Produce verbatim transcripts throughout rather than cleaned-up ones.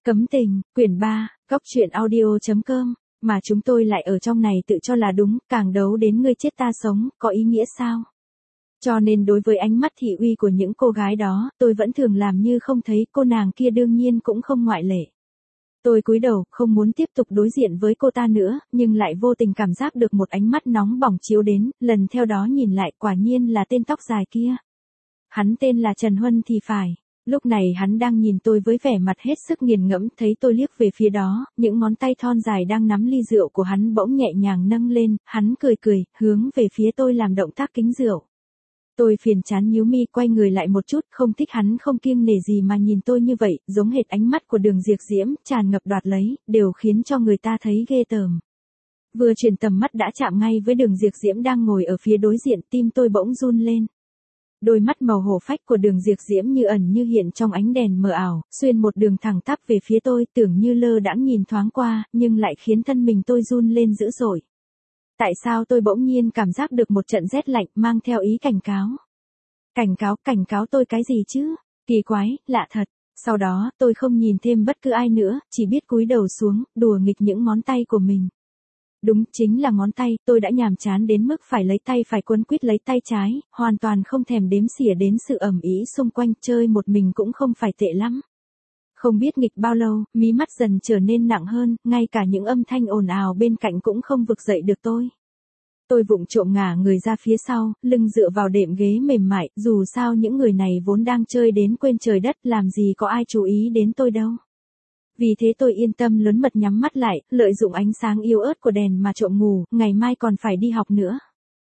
Cấm tình, quyển ba, góc truyện audio chấm com, mà chúng tôi lại ở trong này tự cho là đúng, càng đấu đến ngươi chết ta sống, có ý nghĩa sao? Cho nên đối với ánh mắt thị uy của những cô gái đó, tôi vẫn thường làm như không thấy, cô nàng kia đương nhiên cũng không ngoại lệ. Tôi cúi đầu, không muốn tiếp tục đối diện với cô ta nữa, nhưng lại vô tình cảm giác được một ánh mắt nóng bỏng chiếu đến, lần theo đó nhìn lại, quả nhiên là tên tóc dài kia. Hắn tên là Trần Huân thì phải. Lúc này hắn đang nhìn tôi với vẻ mặt hết sức nghiền ngẫm, thấy tôi liếc về phía đó, những ngón tay thon dài đang nắm ly rượu của hắn bỗng nhẹ nhàng nâng lên, hắn cười cười, hướng về phía tôi làm động tác kính rượu. Tôi phiền chán nhíu mi, quay người lại một chút, không thích hắn không kiêng nể gì mà nhìn tôi như vậy, giống hệt ánh mắt của Đường Diệp Diễm, tràn ngập đoạt lấy, đều khiến cho người ta thấy ghê tởm. Vừa chuyển tầm mắt đã chạm ngay với Đường Diệp Diễm đang ngồi ở phía đối diện, tim tôi bỗng run lên. Đôi mắt màu hổ phách của Đường Diệp Diễm như ẩn như hiện trong ánh đèn mờ ảo, xuyên một đường thẳng tắp về phía tôi, tưởng như lơ đãng nhìn thoáng qua, nhưng lại khiến thân mình tôi run lên dữ dội. Tại sao tôi bỗng nhiên cảm giác được một trận rét lạnh mang theo ý cảnh cáo? Cảnh cáo, cảnh cáo tôi cái gì chứ? Kỳ quái, lạ thật. Sau đó, tôi không nhìn thêm bất cứ ai nữa, chỉ biết cúi đầu xuống, đùa nghịch những ngón tay của mình. Đúng, chính là ngón tay, tôi đã nhàm chán đến mức phải lấy tay phải quấn quýt lấy tay trái, hoàn toàn không thèm đếm xỉa đến sự ầm ĩ xung quanh, chơi một mình cũng không phải tệ lắm. Không biết nghịch bao lâu, mí mắt dần trở nên nặng hơn, ngay cả những âm thanh ồn ào bên cạnh cũng không vực dậy được tôi. Tôi vụng trộm ngả người ra phía sau, lưng dựa vào đệm ghế mềm mại, dù sao những người này vốn đang chơi đến quên trời đất, làm gì có ai chú ý đến tôi đâu. Vì thế tôi yên tâm lớn mật nhắm mắt lại, lợi dụng ánh sáng yếu ớt của đèn mà trộm ngủ, ngày mai còn phải đi học nữa.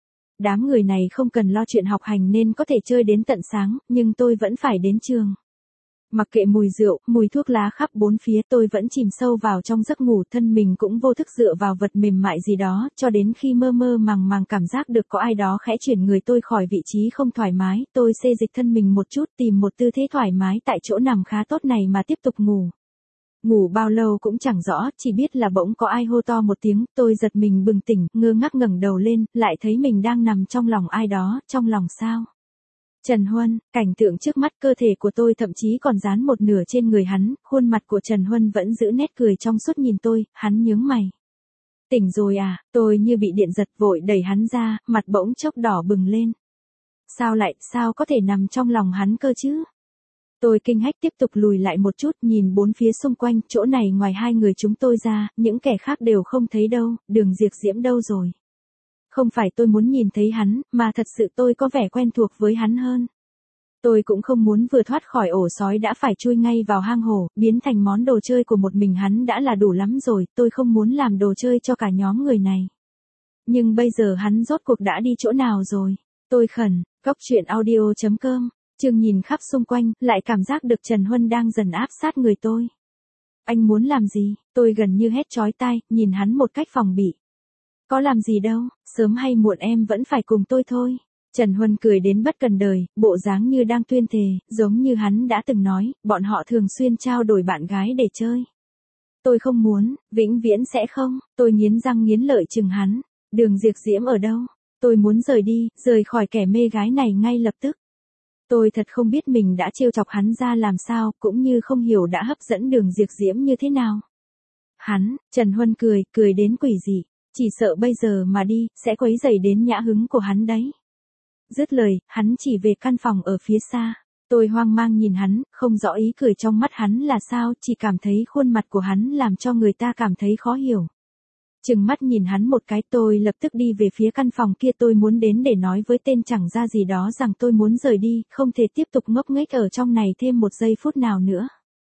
Đám người này không cần lo chuyện học hành nên có thể chơi đến tận sáng, nhưng tôi vẫn phải đến trường. Mặc kệ mùi rượu, mùi thuốc lá khắp bốn phía, tôi vẫn chìm sâu vào trong giấc ngủ, thân mình cũng vô thức dựa vào vật mềm mại gì đó, cho đến khi mơ mơ màng màng cảm giác được có ai đó khẽ chuyển người tôi khỏi vị trí không thoải mái, tôi xê dịch thân mình một chút, tìm một tư thế thoải mái tại chỗ nằm khá tốt này mà tiếp tục ngủ. Ngủ bao lâu cũng chẳng rõ, chỉ biết là bỗng có ai hô to một tiếng, tôi giật mình bừng tỉnh, ngơ ngác ngẩng đầu lên, lại thấy mình đang nằm trong lòng ai đó, trong lòng sao? Trần Huân, cảnh tượng trước mắt, cơ thể của tôi thậm chí còn dán một nửa trên người hắn, khuôn mặt của Trần Huân vẫn giữ nét cười trong suốt nhìn tôi, hắn nhướng mày. Tỉnh rồi à, tôi như bị điện giật vội đẩy hắn ra, mặt bỗng chốc đỏ bừng lên. Sao lại, sao có thể nằm trong lòng hắn cơ chứ? Tôi kinh hách tiếp tục lùi lại một chút, nhìn bốn phía xung quanh, chỗ này ngoài hai người chúng tôi ra, những kẻ khác đều không thấy đâu, Đường Diệp Diễm đâu rồi? Không phải tôi muốn nhìn thấy hắn, mà thật sự tôi có vẻ quen thuộc với hắn hơn. Tôi cũng không muốn vừa thoát khỏi ổ sói đã phải chui ngay vào hang hổ, biến thành món đồ chơi của một mình hắn đã là đủ lắm rồi, tôi không muốn làm đồ chơi cho cả nhóm người này. Nhưng bây giờ hắn rốt cuộc đã đi chỗ nào rồi? Tôi khẩn, góc truyện audio chấm com. Chương nhìn khắp xung quanh, lại cảm giác được Trần Huân đang dần áp sát người tôi. Anh muốn làm gì? Tôi gần như hét chói tai, nhìn hắn một cách phòng bị. Có làm gì đâu, sớm hay muộn em vẫn phải cùng tôi thôi. Trần Huân cười đến bất cần đời, bộ dáng như đang tuyên thề, giống như hắn đã từng nói, bọn họ thường xuyên trao đổi bạn gái để chơi. Tôi không muốn, vĩnh viễn sẽ không, tôi nghiến răng nghiến lợi chừng hắn. Đường Diệp Diễm ở đâu? Tôi muốn rời đi, rời khỏi kẻ mê gái này ngay lập tức. Tôi thật không biết mình đã trêu chọc hắn ra làm sao, cũng như không hiểu đã hấp dẫn Đường Diệp Diễm như thế nào. Hắn, Trần Huân cười, cười đến quỷ dị, chỉ sợ bây giờ mà đi, sẽ quấy rầy đến nhã hứng của hắn đấy. Dứt lời, hắn chỉ về căn phòng ở phía xa. Tôi hoang mang nhìn hắn, không rõ ý cười trong mắt hắn là sao, chỉ cảm thấy khuôn mặt của hắn làm cho người ta cảm thấy khó hiểu. Chừng mắt nhìn hắn một cái, tôi lập tức đi về phía căn phòng kia, tôi muốn đến để nói với tên chẳng ra gì đó rằng tôi muốn rời đi, không thể tiếp tục ngốc nghếch ở trong này thêm một giây phút nào nữa.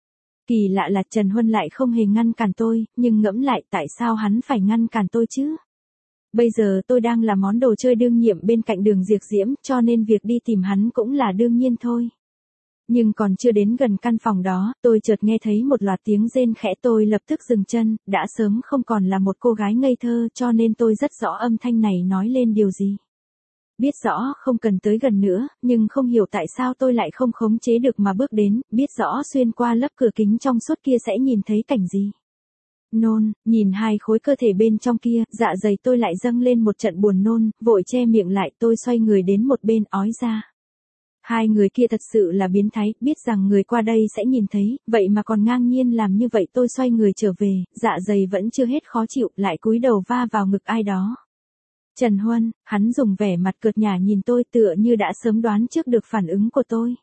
Kỳ lạ là Trần Huân lại không hề ngăn cản tôi, nhưng ngẫm lại tại sao hắn phải ngăn cản tôi chứ? Bây giờ tôi đang là món đồ chơi đương nhiệm bên cạnh Đường Diệp Diễm, cho nên việc đi tìm hắn cũng là đương nhiên thôi. Nhưng còn chưa đến gần căn phòng đó, tôi chợt nghe thấy một loạt tiếng rên khẽ, tôi lập tức dừng chân, đã sớm không còn là một cô gái ngây thơ, cho nên tôi rất rõ âm thanh này nói lên điều gì. Biết rõ không cần tới gần nữa, nhưng không hiểu tại sao tôi lại không khống chế được mà bước đến, biết rõ xuyên qua lớp cửa kính trong suốt kia sẽ nhìn thấy cảnh gì. Nôn, nhìn hai khối cơ thể bên trong kia, dạ dày tôi lại dâng lên một trận buồn nôn, vội che miệng lại, tôi xoay người đến một bên ói ra. Hai người kia thật sự là biến thái, biết rằng người qua đây sẽ nhìn thấy, vậy mà còn ngang nhiên làm như vậy. Tôi xoay người trở về, dạ dày vẫn chưa hết khó chịu, lại cúi đầu va vào ngực ai đó. Trần Huân, hắn dùng vẻ mặt cợt nhả nhìn tôi tựa như đã sớm đoán trước được phản ứng của tôi.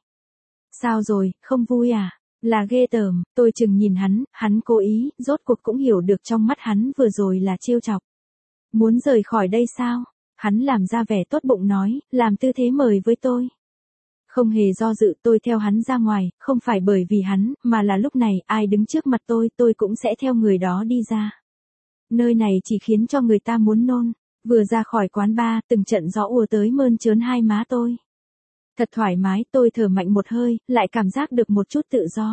Sao rồi, không vui à? Là ghê tởm, tôi chừng nhìn hắn, hắn cố ý, rốt cuộc cũng hiểu được trong mắt hắn vừa rồi là trêu chọc. Muốn rời khỏi đây sao? Hắn làm ra vẻ tốt bụng nói, làm tư thế mời với tôi. Không hề do dự tôi theo hắn ra ngoài, không phải bởi vì hắn, mà là lúc này ai đứng trước mặt tôi tôi cũng sẽ theo người đó đi ra. Nơi này chỉ khiến cho người ta muốn nôn. Vừa ra khỏi quán bar, từng trận gió ùa tới mơn trớn hai má tôi. Thật thoải mái, tôi thở mạnh một hơi, lại cảm giác được một chút tự do.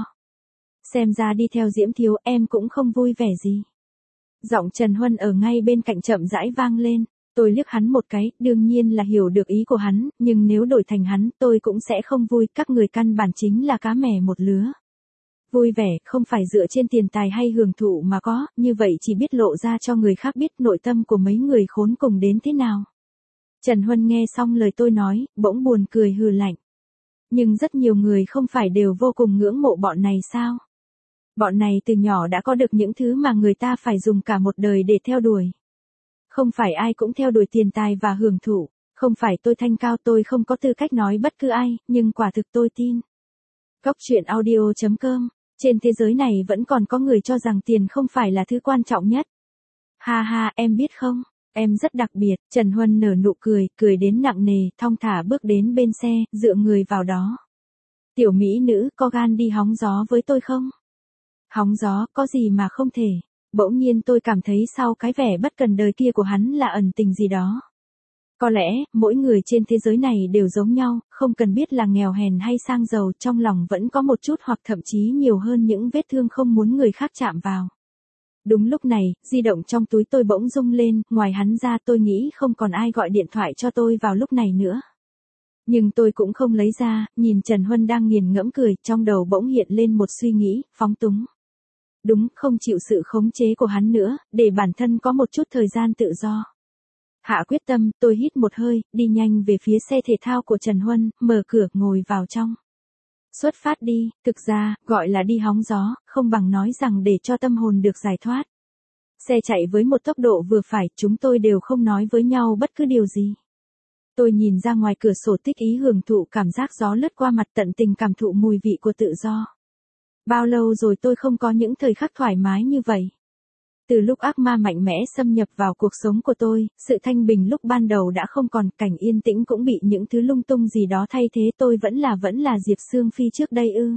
Xem ra đi theo Diễm Thiếu em cũng không vui vẻ gì. Giọng Trần Huân ở ngay bên cạnh chậm rãi vang lên. Tôi liếc hắn một cái, đương nhiên là hiểu được ý của hắn, nhưng nếu đổi thành hắn, tôi cũng sẽ không vui, các người căn bản chính là cá mè một lứa. Vui vẻ, không phải dựa trên tiền tài hay hưởng thụ mà có, như vậy chỉ biết lộ ra cho người khác biết nội tâm của mấy người khốn cùng đến thế nào. Trần Huân nghe xong lời tôi nói, bỗng buồn cười hừ lạnh. Nhưng rất nhiều người không phải đều vô cùng ngưỡng mộ bọn này sao? Bọn này từ nhỏ đã có được những thứ mà người ta phải dùng cả một đời để theo đuổi. Không phải ai cũng theo đuổi tiền tài và hưởng thụ, không phải tôi thanh cao tôi không có tư cách nói bất cứ ai, nhưng quả thực tôi tin. Cóc truyện audio chấm com, trên thế giới này vẫn còn có người cho rằng tiền không phải là thứ quan trọng nhất. Ha ha, em biết không, em rất đặc biệt. Trần Huân nở nụ cười, cười đến nặng nề, thong thả bước đến bên xe, dựa người vào đó. Tiểu mỹ nữ, có gan đi hóng gió với tôi không? Hóng gió, có gì mà không thể. Bỗng nhiên tôi cảm thấy sau cái vẻ bất cần đời kia của hắn là ẩn tình gì đó. Có lẽ, mỗi người trên thế giới này đều giống nhau, không cần biết là nghèo hèn hay sang giàu, trong lòng vẫn có một chút hoặc thậm chí nhiều hơn những vết thương không muốn người khác chạm vào. Đúng lúc này, di động trong túi tôi bỗng rung lên, ngoài hắn ra tôi nghĩ không còn ai gọi điện thoại cho tôi vào lúc này nữa. Nhưng tôi cũng không lấy ra, nhìn Trần Huân đang nghiền ngẫm cười, trong đầu bỗng hiện lên một suy nghĩ, phóng túng. Đúng, không chịu sự khống chế của hắn nữa, để bản thân có một chút thời gian tự do. Hạ quyết tâm, tôi hít một hơi, đi nhanh về phía xe thể thao của Trần Huân, mở cửa, ngồi vào trong. Xuất phát đi, thực ra, gọi là đi hóng gió, không bằng nói rằng để cho tâm hồn được giải thoát. Xe chạy với một tốc độ vừa phải, chúng tôi đều không nói với nhau bất cứ điều gì. Tôi nhìn ra ngoài cửa sổ tích ý hưởng thụ cảm giác gió lướt qua mặt, tận tình cảm thụ mùi vị của tự do. Bao lâu rồi tôi không có những thời khắc thoải mái như vậy. Từ lúc ác ma mạnh mẽ xâm nhập vào cuộc sống của tôi, sự thanh bình lúc ban đầu đã không còn, cảnh yên tĩnh cũng bị những thứ lung tung gì đó thay thế. Tôi vẫn là vẫn là Diệp Sương Phi trước đây ư?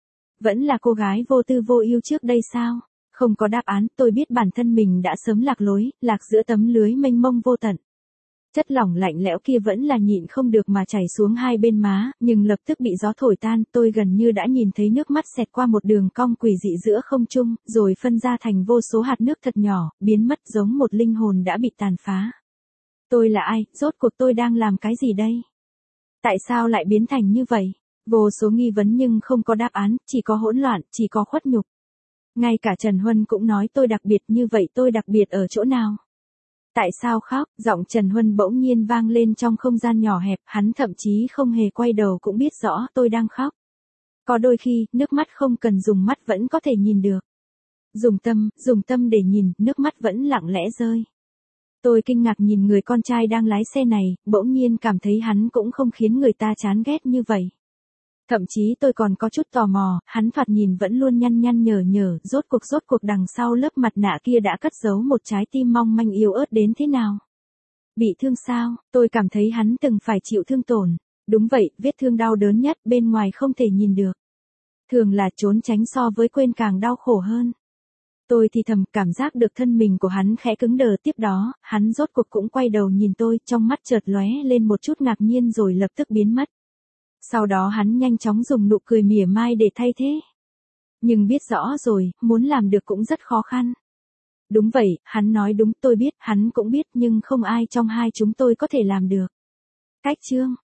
Vẫn là cô gái vô tư vô yêu trước đây sao? Không có đáp án, tôi biết bản thân mình đã sớm lạc lối, lạc giữa tấm lưới mênh mông vô tận. Chất lỏng lạnh lẽo kia vẫn là nhịn không được mà chảy xuống hai bên má, nhưng lập tức bị gió thổi tan, tôi gần như đã nhìn thấy nước mắt xẹt qua một đường cong quỷ dị giữa không trung, rồi phân ra thành vô số hạt nước thật nhỏ, biến mất giống một linh hồn đã bị tàn phá. Tôi là ai, rốt cuộc tôi đang làm cái gì đây? Tại sao lại biến thành như vậy? Vô số nghi vấn nhưng không có đáp án, chỉ có hỗn loạn, chỉ có khuất nhục. Ngay cả Trần Huân cũng nói tôi đặc biệt, như vậy tôi đặc biệt ở chỗ nào? Tại sao khóc? Giọng Trần Huân bỗng nhiên vang lên trong không gian nhỏ hẹp, hắn thậm chí không hề quay đầu cũng biết rõ tôi đang khóc. Có đôi khi, nước mắt không cần dùng mắt vẫn có thể nhìn được. Dùng tâm, dùng tâm để nhìn, nước mắt vẫn lặng lẽ rơi. Tôi kinh ngạc nhìn người con trai đang lái xe này, bỗng nhiên cảm thấy hắn cũng không khiến người ta chán ghét như vậy. Thậm chí tôi còn có chút tò mò, hắn thoạt nhìn vẫn luôn nhăn nhăn nhở nhở, rốt cuộc rốt cuộc đằng sau lớp mặt nạ kia đã cất giấu một trái tim mong manh yếu ớt đến thế nào. Bị thương sao? Tôi cảm thấy hắn từng phải chịu thương tổn. Đúng vậy, vết thương đau đớn nhất bên ngoài không thể nhìn được. Thường là trốn tránh so với quên càng đau khổ hơn. Tôi thì thầm cảm giác được thân mình của hắn khẽ cứng đờ, tiếp đó, hắn rốt cuộc cũng quay đầu nhìn tôi, trong mắt chợt lóe lên một chút ngạc nhiên rồi lập tức biến mất. Sau đó hắn nhanh chóng dùng nụ cười mỉa mai để thay thế. Nhưng biết rõ rồi, muốn làm được cũng rất khó khăn. Đúng vậy, hắn nói đúng, tôi biết, hắn cũng biết, nhưng không ai trong hai chúng tôi có thể làm được. Cách chương